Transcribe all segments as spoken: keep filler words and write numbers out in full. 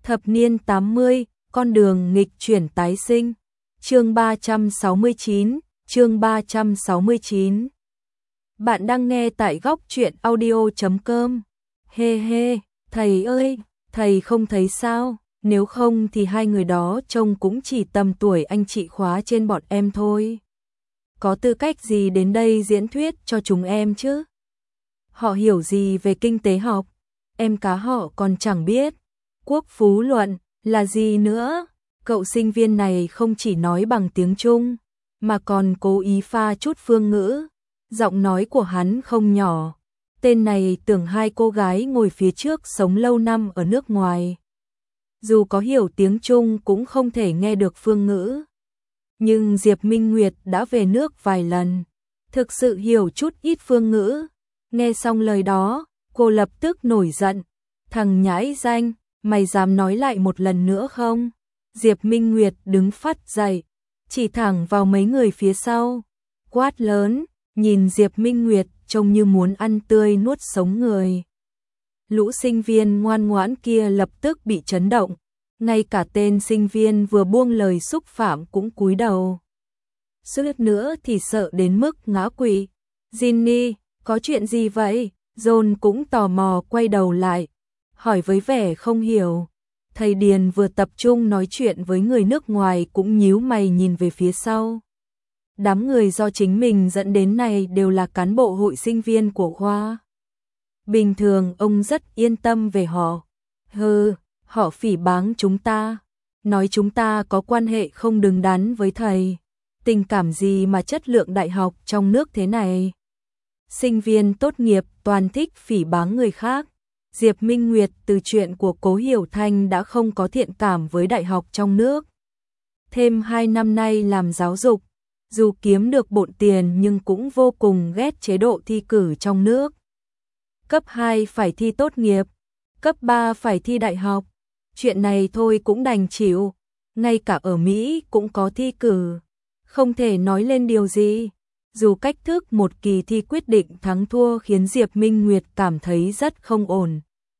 Thập niên tám mươi, con đường nghịch chuyển tái sinh. Chương ba trăm sáu mươi chín, chương ba trăm sáu mươi chín. Bạn đang nghe tại góc truyện audio chấm com. Hê hê, thầy ơi, thầy không thấy sao? Nếu không thì hai người đó trông cũng chỉ tầm tuổi anh chị khóa trên bọn em thôi. Có tư cách gì đến đây diễn thuyết cho chúng em chứ? Họ hiểu gì về kinh tế học? Em cá họ còn chẳng biết. Quốc phú luận là gì nữa? Cậu sinh viên này không chỉ nói bằng tiếng Trung, mà còn cố ý pha chút phương ngữ. Giọng nói của hắn không nhỏ. Tên này tưởng hai cô gái ngồi phía trước sống lâu năm ở nước ngoài. Dù có hiểu tiếng Trung cũng không thể nghe được phương ngữ. Nhưng Diệp Minh Nguyệt đã về nước vài lần, thực sự hiểu chút ít phương ngữ. Nghe xong lời đó, cô lập tức nổi giận. Thằng nhãi danh, mày dám nói lại một lần nữa không? Diệp Minh Nguyệt đứng phắt dậy, chỉ thẳng vào mấy người phía sau, quát lớn, nhìn Diệp Minh Nguyệt trông như muốn ăn tươi nuốt sống người. Lũ sinh viên ngoan ngoãn kia lập tức bị chấn động, ngay cả tên sinh viên vừa buông lời xúc phạm cũng cúi đầu. Suýt nữa thì sợ đến mức ngã quỵ. Ginny, có chuyện gì vậy? John cũng tò mò quay đầu lại, hỏi với vẻ không hiểu. Thầy Điền vừa tập trung nói chuyện với người nước ngoài cũng nhíu mày nhìn về phía sau. Đám người do chính mình dẫn đến này đều là cán bộ hội sinh viên của khoa. Bình thường ông rất yên tâm về họ. Hừ, họ phỉ báng chúng ta, nói chúng ta có quan hệ không đứng đắn với thầy. Tình cảm gì mà chất lượng đại học trong nước thế này? Sinh viên tốt nghiệp toàn thích phỉ báng người khác. Diệp Minh Nguyệt từ chuyện của Cố Hiểu Thanh đã không có thiện cảm với đại học trong nước. Thêm hai năm nay làm giáo dục, dù kiếm được bộn tiền nhưng cũng vô cùng ghét chế độ thi cử trong nước. Cấp hai phải thi tốt nghiệp, cấp ba phải thi đại học. Chuyện này thôi cũng đành chịu, ngay cả ở Mỹ cũng có thi cử. Không thể nói lên điều gì. Dù cách thức một kỳ thi quyết định thắng thua khiến Diệp Minh Nguyệt cảm thấy rất không ổn.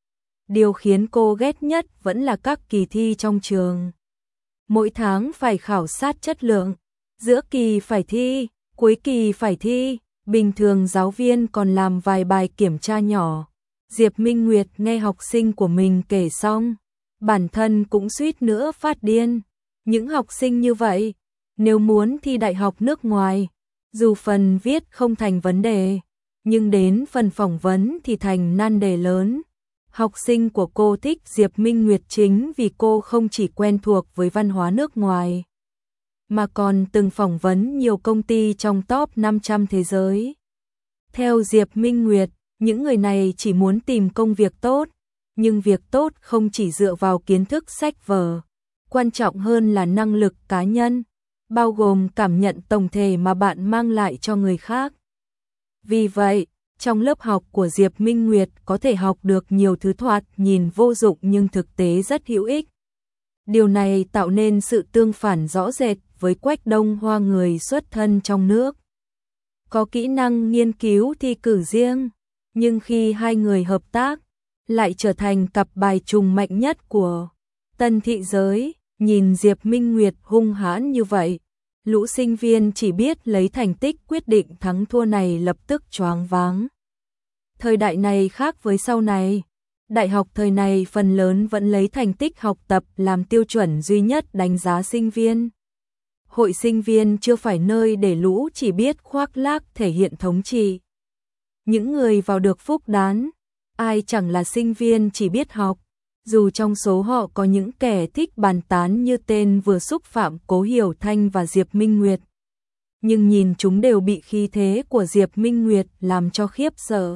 Điều khiến cô ghét nhất vẫn là các kỳ thi trong trường. Mỗi tháng phải khảo sát chất lượng, giữa kỳ phải thi, cuối kỳ phải thi, bình thường giáo viên còn làm vài bài kiểm tra nhỏ. Diệp Minh Nguyệt nghe học sinh của mình kể xong, bản thân cũng suýt nữa phát điên. Những học sinh như vậy, nếu muốn thi đại học nước ngoài, dù phần viết không thành vấn đề, nhưng đến phần phỏng vấn thì thành nan đề lớn. Học sinh của cô thích Diệp Minh Nguyệt chính vì cô không chỉ quen thuộc với văn hóa nước ngoài, mà còn từng phỏng vấn nhiều công ty trong top năm trăm thế giới. Theo Diệp Minh Nguyệt, những người này chỉ muốn tìm công việc tốt, nhưng việc tốt không chỉ dựa vào kiến thức sách vở, quan trọng hơn là năng lực cá nhân, bao gồm cảm nhận tổng thể mà bạn mang lại cho người khác. Vì vậy, trong lớp học của Diệp Minh Nguyệt có thể học được nhiều thứ thoạt nhìn vô dụng nhưng thực tế rất hữu ích. Điều này tạo nên sự tương phản rõ rệt với Quách Đông Hoa, người xuất thân trong nước. Có kỹ năng nghiên cứu thi cử riêng, nhưng khi hai người hợp tác, lại trở thành cặp bài trùng mạnh nhất của tân thị giới. Nhìn Diệp Minh Nguyệt hung hãn như vậy, lũ sinh viên chỉ biết lấy thành tích quyết định thắng thua này lập tức choáng váng. Thời đại này khác với sau này. Đại học thời này phần lớn vẫn lấy thành tích học tập làm tiêu chuẩn duy nhất đánh giá sinh viên. Hội sinh viên chưa phải nơi để lũ chỉ biết khoác lác thể hiện thống trị. Những người vào được phúc đán, ai chẳng là sinh viên chỉ biết học. Dù trong số họ có những kẻ thích bàn tán như tên vừa xúc phạm Cố Hiểu Thanh và Diệp Minh Nguyệt, nhưng nhìn chúng đều bị khí thế của Diệp Minh Nguyệt làm cho khiếp sợ.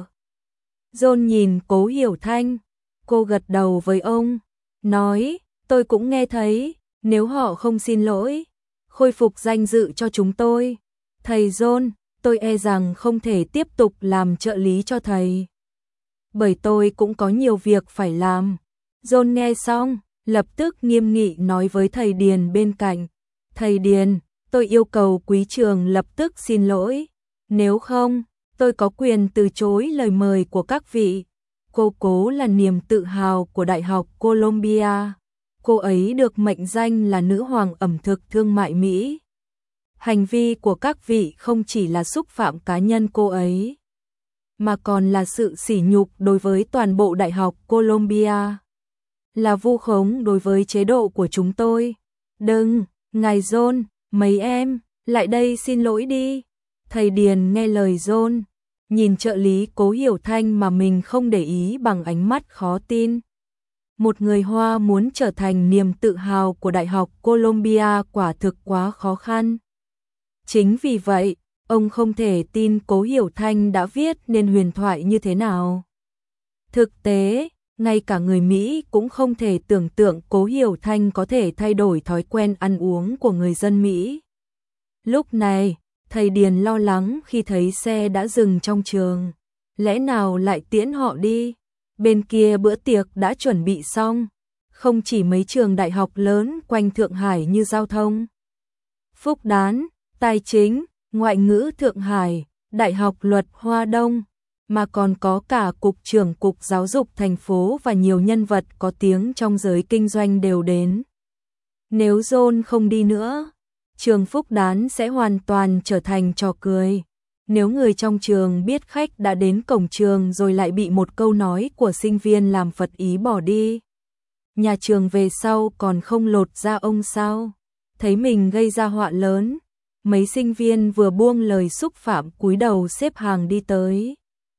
John nhìn Cố Hiểu Thanh, cô gật đầu với ông, nói, tôi cũng nghe thấy, nếu họ không xin lỗi, khôi phục danh dự cho chúng tôi, thầy John, tôi e rằng không thể tiếp tục làm trợ lý cho thầy. Bởi tôi cũng có nhiều việc phải làm. John nghe xong, lập tức nghiêm nghị nói với thầy Điền bên cạnh, thầy Điền, tôi yêu cầu quý trường lập tức xin lỗi, nếu không, tôi có quyền từ chối lời mời của các vị. Cô Cố là niềm tự hào của Đại học Columbia, Cô ấy được mệnh danh là nữ hoàng ẩm thực thương mại Mỹ. Hành vi của các vị không chỉ là xúc phạm cá nhân cô ấy, mà còn là sự sỉ nhục đối với toàn bộ Đại học Columbia. Là vu khống đối với chế độ của chúng tôi. Đừng, ngài John, mấy em, lại đây xin lỗi đi. Thầy Điền nghe lời John, nhìn trợ lý Cố Hiểu Thanh mà mình không để ý bằng ánh mắt khó tin. Một người Hoa muốn trở thành niềm tự hào của Đại học Columbia quả thực quá khó khăn. Chính vì vậy, ông không thể tin Cố Hiểu Thanh đã viết nên huyền thoại như thế nào. Thực tế, ngay cả người Mỹ cũng không thể tưởng tượng Cố Hiểu Thanh có thể thay đổi thói quen ăn uống của người dân Mỹ. Lúc này, thầy Điền lo lắng khi thấy xe đã dừng trong trường. Lẽ nào lại tiễn họ đi? Bên kia bữa tiệc đã chuẩn bị xong. Không chỉ mấy trường đại học lớn quanh Thượng Hải như giao thông, Phúc Đán, Tài chính, Ngoại ngữ Thượng Hải, Đại học Luật Hoa Đông, mà còn có cả Cục trưởng Cục Giáo dục thành phố và nhiều nhân vật có tiếng trong giới kinh doanh đều đến. Nếu John không đi nữa, trường Phúc Đán sẽ hoàn toàn trở thành trò cười. Nếu người trong trường biết khách đã đến cổng trường rồi lại bị một câu nói của sinh viên làm phật ý bỏ đi, nhà trường về sau còn không lột ra ông sao? Thấy mình gây ra họa lớn, mấy sinh viên vừa buông lời xúc phạm cúi đầu xếp hàng đi tới.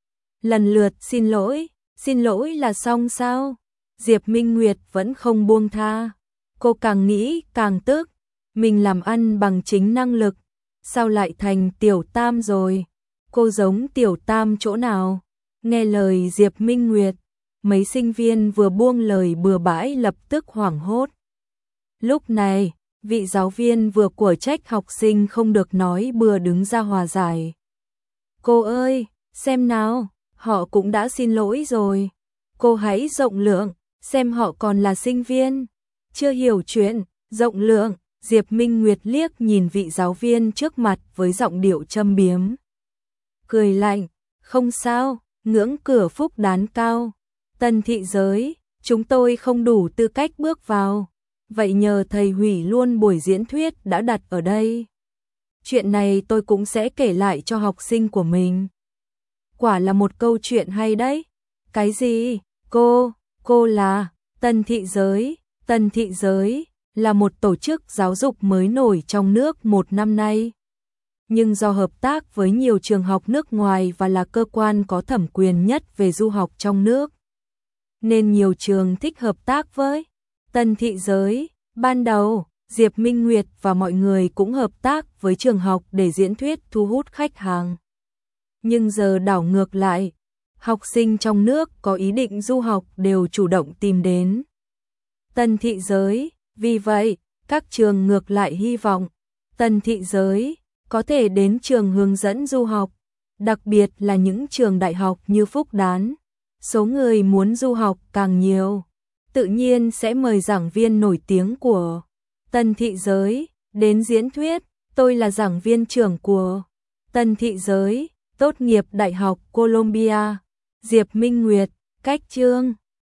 Lần lượt xin lỗi, xin lỗi là xong sao? Diệp Minh Nguyệt vẫn không buông tha. Cô càng nghĩ càng tức, mình làm ăn bằng chính năng lực, sao lại thành tiểu tam rồi? Cô giống tiểu tam chỗ nào? Nghe lời Diệp Minh Nguyệt, mấy sinh viên vừa buông lời bừa bãi lập tức hoảng hốt. Lúc này, vị giáo viên vừa của trách học sinh không được nói bừa đứng ra hòa giải. Cô ơi, xem nào, họ cũng đã xin lỗi rồi. Cô hãy rộng lượng, xem họ còn là sinh viên. Chưa hiểu chuyện, rộng lượng. Diệp Minh Nguyệt liếc nhìn vị giáo viên trước mặt với giọng điệu châm biếm. Cười lạnh, không sao, ngưỡng cửa Phúc Đán cao. Tân thị giới, chúng tôi không đủ tư cách bước vào. Vậy nhờ thầy hủy luôn buổi diễn thuyết đã đặt ở đây. Chuyện này tôi cũng sẽ kể lại cho học sinh của mình. Quả là một câu chuyện hay đấy. Cái gì? Cô, cô là Tân thị giới, Tân thị giới là một tổ chức giáo dục mới nổi trong nước một năm nay. Nhưng do hợp tác với nhiều trường học nước ngoài và là cơ quan có thẩm quyền nhất về du học trong nước, nên nhiều trường thích hợp tác với Tân thị giới. Ban đầu, Diệp Minh Nguyệt và mọi người cũng hợp tác với trường học để diễn thuyết thu hút khách hàng. Nhưng giờ đảo ngược lại, học sinh trong nước có ý định du học đều chủ động tìm đến Tân thị giới. Vì vậy, các trường ngược lại hy vọng Tân thị giới có thể đến trường hướng dẫn du học, đặc biệt là những trường đại học như Phúc Đán. Số người muốn du học càng nhiều, tự nhiên sẽ mời giảng viên nổi tiếng của Tân thị giới đến diễn thuyết. Tôi là giảng viên trưởng của Tân thị giới, tốt nghiệp Đại học Columbia. Diệp Minh Nguyệt, cách chương